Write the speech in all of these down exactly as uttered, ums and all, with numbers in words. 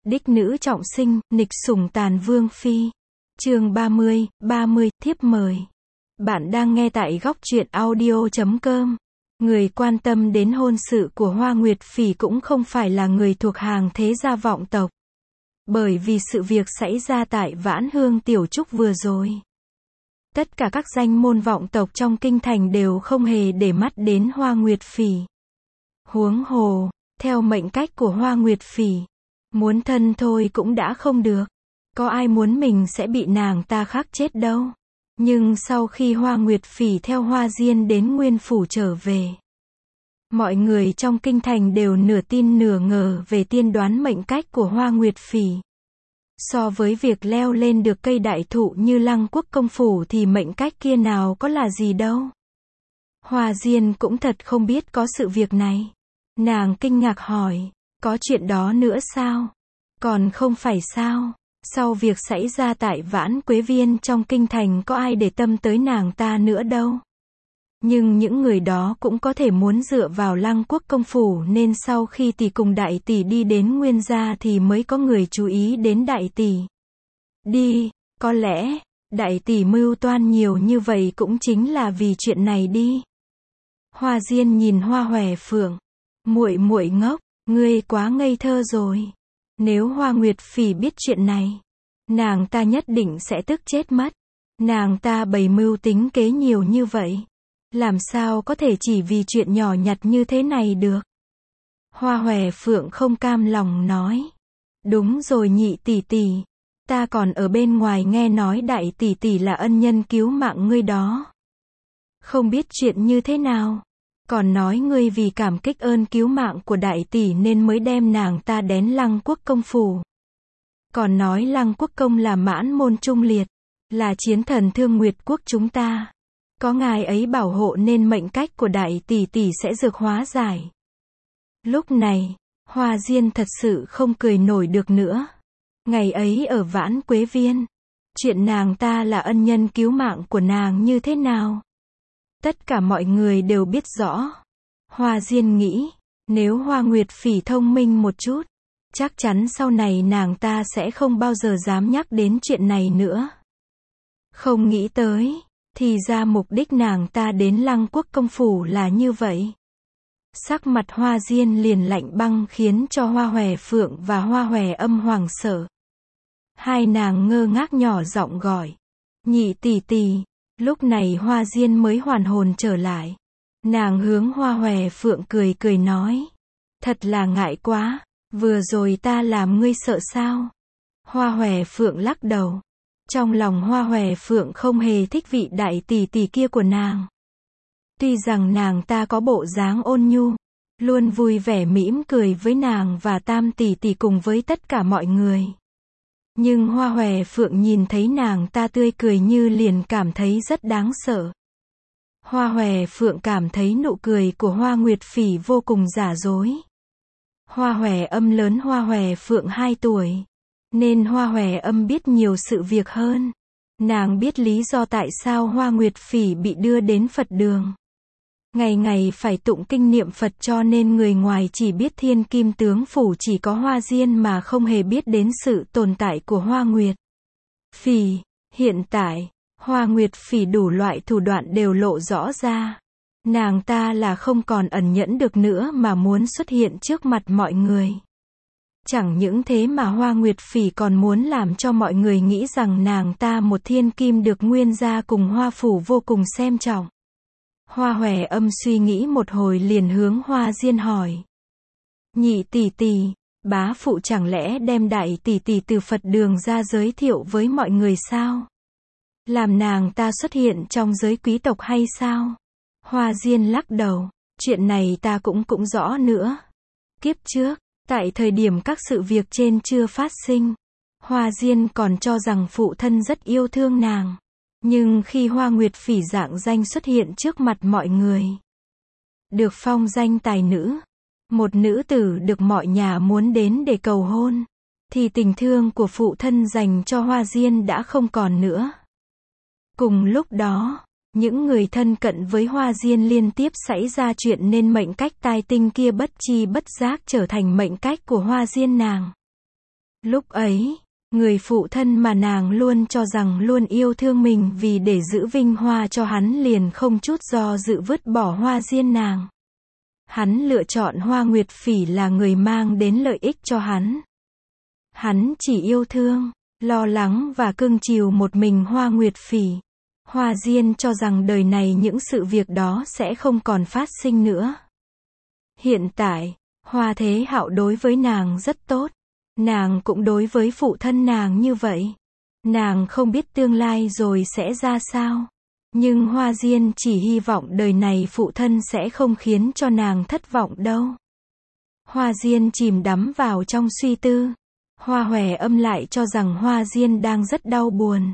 Đích nữ trọng sinh, nghịch sủng tàn vương phi. Chương ba mươi, ba mươi, thiếp mời. Bạn đang nghe tại góc truyện audio chấm com. Người quan tâm đến hôn sự của Hoa Nguyệt Phỉ cũng không phải là người thuộc hàng thế gia vọng tộc. Bởi vì sự việc xảy ra tại Vãn Hương Tiểu Trúc vừa rồi. Tất cả các danh môn vọng tộc trong kinh thành đều không hề để mắt đến Hoa Nguyệt Phỉ. Huống hồ, theo mệnh cách của Hoa Nguyệt Phỉ, muốn thân thôi cũng đã không được. Có ai muốn mình sẽ bị nàng ta khắc chết đâu. Nhưng sau khi Hoa Nguyệt Phỉ theo Hoa Diên đến Nguyên Phủ trở về, mọi người trong kinh thành đều nửa tin nửa ngờ về tiên đoán mệnh cách của Hoa Nguyệt Phỉ. So với việc leo lên được cây đại thụ như Lăng Quốc công phủ thì mệnh cách kia nào có là gì đâu. Hoa Diên cũng thật không biết có sự việc này. Nàng kinh ngạc hỏi, có chuyện đó nữa sao? Còn không phải sao? Sau việc xảy ra tại Vãn Quế Viên trong kinh thành có ai để tâm tới nàng ta nữa đâu. Nhưng những người đó cũng có thể muốn dựa vào Lăng Quốc công phủ nên sau khi tỷ cùng đại tỷ đi đến Nguyên gia thì mới có người chú ý đến đại tỷ. Đi, có lẽ, đại tỷ mưu toan nhiều như vậy cũng chính là vì chuyện này đi. Hoa Diên nhìn Hoa Hòe Phượng, muội muội ngốc, ngươi quá ngây thơ rồi. Nếu Hoa Nguyệt Phỉ biết chuyện này, nàng ta nhất định sẽ tức chết mất. Nàng ta bày mưu tính kế nhiều như vậy, làm sao có thể chỉ vì chuyện nhỏ nhặt như thế này được. Hoa Hòe Phượng không cam lòng nói, đúng rồi nhị tỷ tỷ, ta còn ở bên ngoài nghe nói đại tỷ tỷ là ân nhân cứu mạng ngươi đó. Không biết chuyện như thế nào, còn nói ngươi vì cảm kích ơn cứu mạng của đại tỷ nên mới đem nàng ta đến Lăng Quốc công phủ. Còn nói Lăng Quốc công là mãn môn trung liệt, là chiến thần Thương Nguyệt quốc chúng ta. Có ngài ấy bảo hộ nên mệnh cách của đại tỷ tỷ sẽ dược hóa giải. Lúc này, Hoa Diên thật sự không cười nổi được nữa. Ngày ấy ở Vãn Quế Viên, chuyện nàng ta là ân nhân cứu mạng của nàng như thế nào? Tất cả mọi người đều biết rõ. Hoa Diên nghĩ, nếu Hoa Nguyệt Phỉ thông minh một chút, chắc chắn sau này nàng ta sẽ không bao giờ dám nhắc đến chuyện này nữa. Không nghĩ tới, thì ra mục đích nàng ta đến Lăng Quốc công phủ là như vậy. Sắc mặt Hoa Diên liền lạnh băng khiến cho Hoa Hòe Phượng và Hoa Hòe Âm hoảng sợ. Hai nàng ngơ ngác nhỏ giọng gọi, nhị tỷ tỷ. Lúc này Hoa Diên mới hoàn hồn trở lại. Nàng hướng Hoa Hòe Phượng cười cười nói, thật là ngại quá, vừa rồi ta làm ngươi sợ sao? Hoa Hòe Phượng lắc đầu. Trong lòng Hoa Hòe Phượng không hề thích vị đại tỷ tỷ kia của nàng. Tuy rằng nàng ta có bộ dáng ôn nhu, luôn vui vẻ mỉm cười với nàng và tam tỷ tỷ cùng với tất cả mọi người. Nhưng Hoa Hòe Phượng nhìn thấy nàng ta tươi cười như liền cảm thấy rất đáng sợ. Hoa Hòe Phượng cảm thấy nụ cười của Hoa Nguyệt Phỉ vô cùng giả dối. Hoa Hòe Âm lớn Hoa Hòe Phượng hai tuổi, nên Hoa Hòe Âm biết nhiều sự việc hơn. Nàng biết lý do tại sao Hoa Nguyệt Phỉ bị đưa đến Phật đường. Ngày ngày phải tụng kinh niệm Phật cho nên người ngoài chỉ biết Thiên Kim tướng phủ chỉ có Hoa Diên mà không hề biết đến sự tồn tại của Hoa Nguyệt Phỉ. Hiện tại, Hoa Nguyệt Phỉ đủ loại thủ đoạn đều lộ rõ ra. Nàng ta là không còn ẩn nhẫn được nữa mà muốn xuất hiện trước mặt mọi người. Chẳng những thế mà Hoa Nguyệt Phỉ còn muốn làm cho mọi người nghĩ rằng nàng ta một thiên kim được Nguyên gia cùng Hoa phủ vô cùng xem trọng. Hoa Hòe Âm suy nghĩ một hồi liền hướng Hoa Diên hỏi, nhị tỷ tỷ, bá phụ chẳng lẽ đem đại tỷ tỷ từ Phật đường ra giới thiệu với mọi người sao? Làm nàng ta xuất hiện trong giới quý tộc hay sao? Hoa Diên lắc đầu, chuyện này ta cũng cũng rõ nữa. Kiếp trước, tại thời điểm các sự việc trên chưa phát sinh, Hoa Diên còn cho rằng phụ thân rất yêu thương nàng. Nhưng khi Hoa Nguyệt Phỉ dạng danh xuất hiện trước mặt mọi người, được phong danh tài nữ, một nữ tử được mọi nhà muốn đến để cầu hôn, thì tình thương của phụ thân dành cho Hoa Diên đã không còn nữa. Cùng lúc đó, những người thân cận với Hoa Diên liên tiếp xảy ra chuyện nên mệnh cách tai tinh kia bất chi bất giác trở thành mệnh cách của Hoa Diên nàng. Lúc ấy, người phụ thân mà nàng luôn cho rằng luôn yêu thương mình vì để giữ vinh hoa cho hắn liền không chút do dự vứt bỏ Hoa Diên nàng. Hắn lựa chọn Hoa Nguyệt Phỉ là người mang đến lợi ích cho hắn. Hắn chỉ yêu thương, lo lắng và cưng chiều một mình Hoa Nguyệt Phỉ. Hoa Diên cho rằng đời này những sự việc đó sẽ không còn phát sinh nữa. Hiện tại, Hoa Thế Hạo đối với nàng rất tốt. Nàng cũng đối với phụ thân nàng như vậy. Nàng không biết tương lai rồi sẽ ra sao. Nhưng Hoa Diên chỉ hy vọng đời này phụ thân sẽ không khiến cho nàng thất vọng đâu. Hoa Diên chìm đắm vào trong suy tư. Hoa Hòe Âm lại cho rằng Hoa Diên đang rất đau buồn.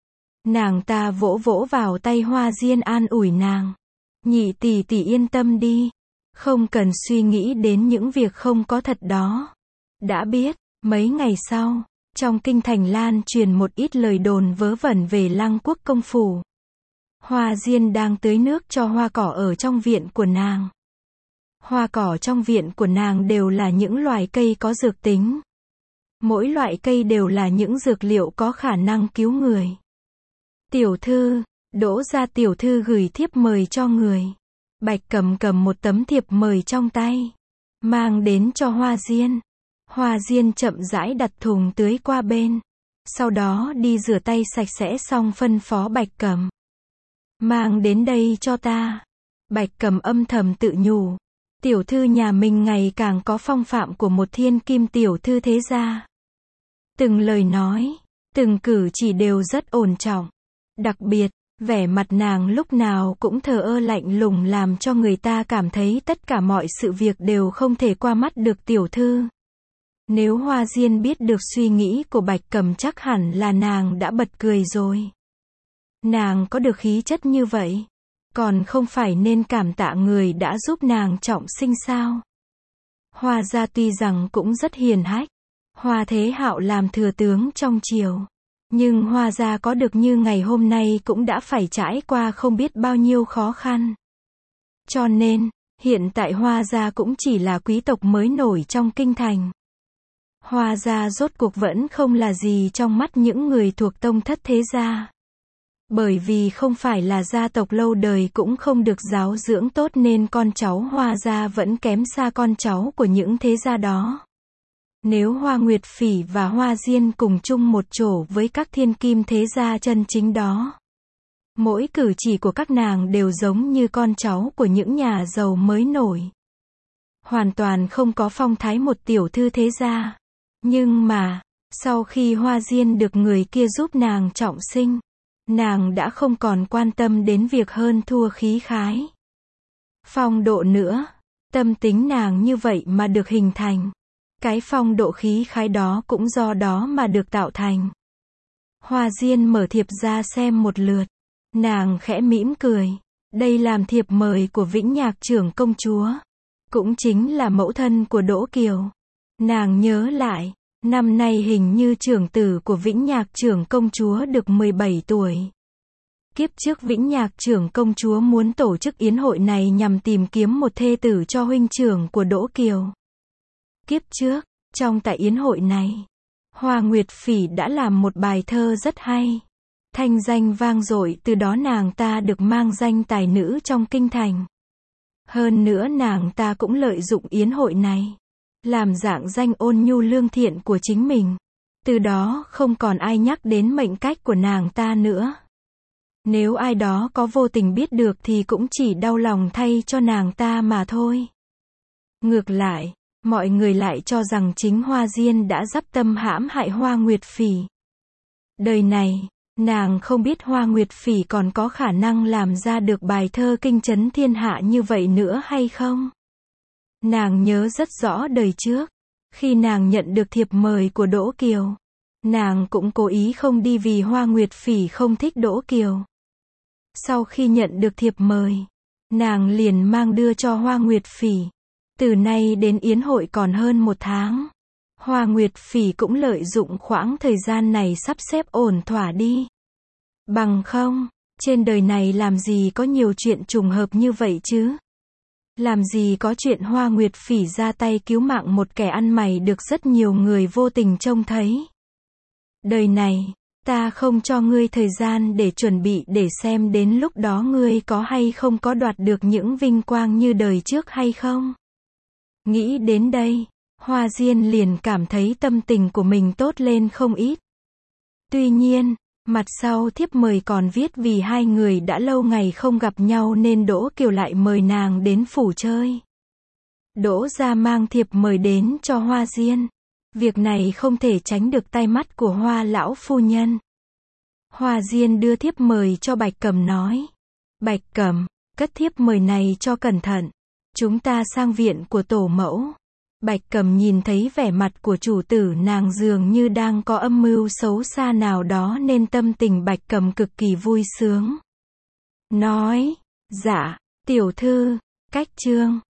Nàng ta vỗ vỗ vào tay Hoa Diên an ủi nàng. Nhị tỷ tỷ yên tâm đi. Không cần suy nghĩ đến những việc không có thật đó. Đã biết, mấy ngày sau, trong kinh thành lan truyền một ít lời đồn vớ vẩn về Lăng Quốc công phủ. Hoa Diên đang tưới nước cho hoa cỏ ở trong viện của nàng. Hoa cỏ trong viện của nàng đều là những loài cây có dược tính. Mỗi loại cây đều là những dược liệu có khả năng cứu người. Tiểu thư, Đỗ gia tiểu thư gửi thiếp mời cho người. Bạch Cầm cầm một tấm thiệp mời trong tay, mang đến cho Hoa Diên. Hoa Diên chậm rãi đặt thùng tưới qua bên. Sau đó đi rửa tay sạch sẽ xong phân phó Bạch Cầm. Mang đến đây cho ta. Bạch Cầm âm thầm tự nhủ. Tiểu thư nhà mình ngày càng có phong phạm của một thiên kim tiểu thư thế gia. Từng lời nói, từng cử chỉ đều rất ổn trọng. Đặc biệt, vẻ mặt nàng lúc nào cũng thờ ơ lạnh lùng làm cho người ta cảm thấy tất cả mọi sự việc đều không thể qua mắt được tiểu thư. Nếu Hoa Diên biết được suy nghĩ của Bạch Cầm chắc hẳn là nàng đã bật cười rồi. Nàng có được khí chất như vậy, còn không phải nên cảm tạ người đã giúp nàng trọng sinh sao? Hoa gia tuy rằng cũng rất hiền hách. Hoa Thế Hạo làm thừa tướng trong triều. Nhưng Hoa gia có được như ngày hôm nay cũng đã phải trải qua không biết bao nhiêu khó khăn. Cho nên, hiện tại Hoa gia cũng chỉ là quý tộc mới nổi trong kinh thành. Hoa gia rốt cuộc vẫn không là gì trong mắt những người thuộc tông thất thế gia. Bởi vì không phải là gia tộc lâu đời cũng không được giáo dưỡng tốt nên con cháu Hoa gia vẫn kém xa con cháu của những thế gia đó. Nếu Hoa Nguyệt Phỉ và Hoa Diên cùng chung một chỗ với các thiên kim thế gia chân chính đó, mỗi cử chỉ của các nàng đều giống như con cháu của những nhà giàu mới nổi. Hoàn toàn không có phong thái một tiểu thư thế gia. Nhưng mà, sau khi Hoa Diên được người kia giúp nàng trọng sinh, nàng đã không còn quan tâm đến việc hơn thua khí khái, phong độ nữa. Tâm tính nàng như vậy mà được hình thành. Cái phong độ khí khái đó cũng do đó mà được tạo thành. Hoa Diên mở thiệp ra xem một lượt. Nàng khẽ mỉm cười. Đây làm thiệp mời của Vĩnh Nhạc trưởng công chúa. Cũng chính là mẫu thân của Đỗ Kiều. Nàng nhớ lại, năm nay hình như trưởng tử của Vĩnh Nhạc trưởng công chúa được mười bảy tuổi. Kiếp trước Vĩnh Nhạc trưởng công chúa muốn tổ chức yến hội này nhằm tìm kiếm một thê tử cho huynh trưởng của Đỗ Kiều. Kiếp trước, trong tại yến hội này, Hoa Nguyệt Phỉ đã làm một bài thơ rất hay. Thanh danh vang dội, từ đó nàng ta được mang danh tài nữ trong kinh thành. Hơn nữa nàng ta cũng lợi dụng yến hội này, làm dạng danh ôn nhu lương thiện của chính mình. Từ đó không còn ai nhắc đến mệnh cách của nàng ta nữa. Nếu ai đó có vô tình biết được thì cũng chỉ đau lòng thay cho nàng ta mà thôi. Ngược lại, mọi người lại cho rằng chính Hoa Diên đã dắp tâm hãm hại Hoa Nguyệt Phỉ. Đời này, nàng không biết Hoa Nguyệt Phỉ còn có khả năng làm ra được bài thơ kinh chấn thiên hạ như vậy nữa hay không? Nàng nhớ rất rõ đời trước, khi nàng nhận được thiệp mời của Đỗ Kiều, nàng cũng cố ý không đi vì Hoa Nguyệt Phỉ không thích Đỗ Kiều. Sau khi nhận được thiệp mời, nàng liền mang đưa cho Hoa Nguyệt Phỉ. Từ nay đến yến hội còn hơn một tháng. Hoa Nguyệt Phỉ cũng lợi dụng khoảng thời gian này sắp xếp ổn thỏa đi. Bằng không, trên đời này làm gì có nhiều chuyện trùng hợp như vậy chứ? Làm gì có chuyện Hoa Nguyệt Phỉ ra tay cứu mạng một kẻ ăn mày được rất nhiều người vô tình trông thấy. Đời này, ta không cho ngươi thời gian để chuẩn bị để xem đến lúc đó ngươi có hay không có đoạt được những vinh quang như đời trước hay không. Nghĩ đến đây, Hoa Diên liền cảm thấy tâm tình của mình tốt lên không ít. Tuy nhiên, mặt sau thiếp mời còn viết vì hai người đã lâu ngày không gặp nhau nên Đỗ Kiều lại mời nàng đến phủ chơi. Đỗ gia mang thiệp mời đến cho Hoa Diên. Việc này không thể tránh được tay mắt của Hoa lão phu nhân. Hoa Diên đưa thiếp mời cho Bạch Cầm nói. Bạch Cầm, cất thiếp mời này cho cẩn thận. Chúng ta sang viện của tổ mẫu. Bạch Cầm nhìn thấy vẻ mặt của chủ tử nàng dường như đang có âm mưu xấu xa nào đó nên tâm tình Bạch Cầm cực kỳ vui sướng. Nói, dạ, tiểu thư, cách chương.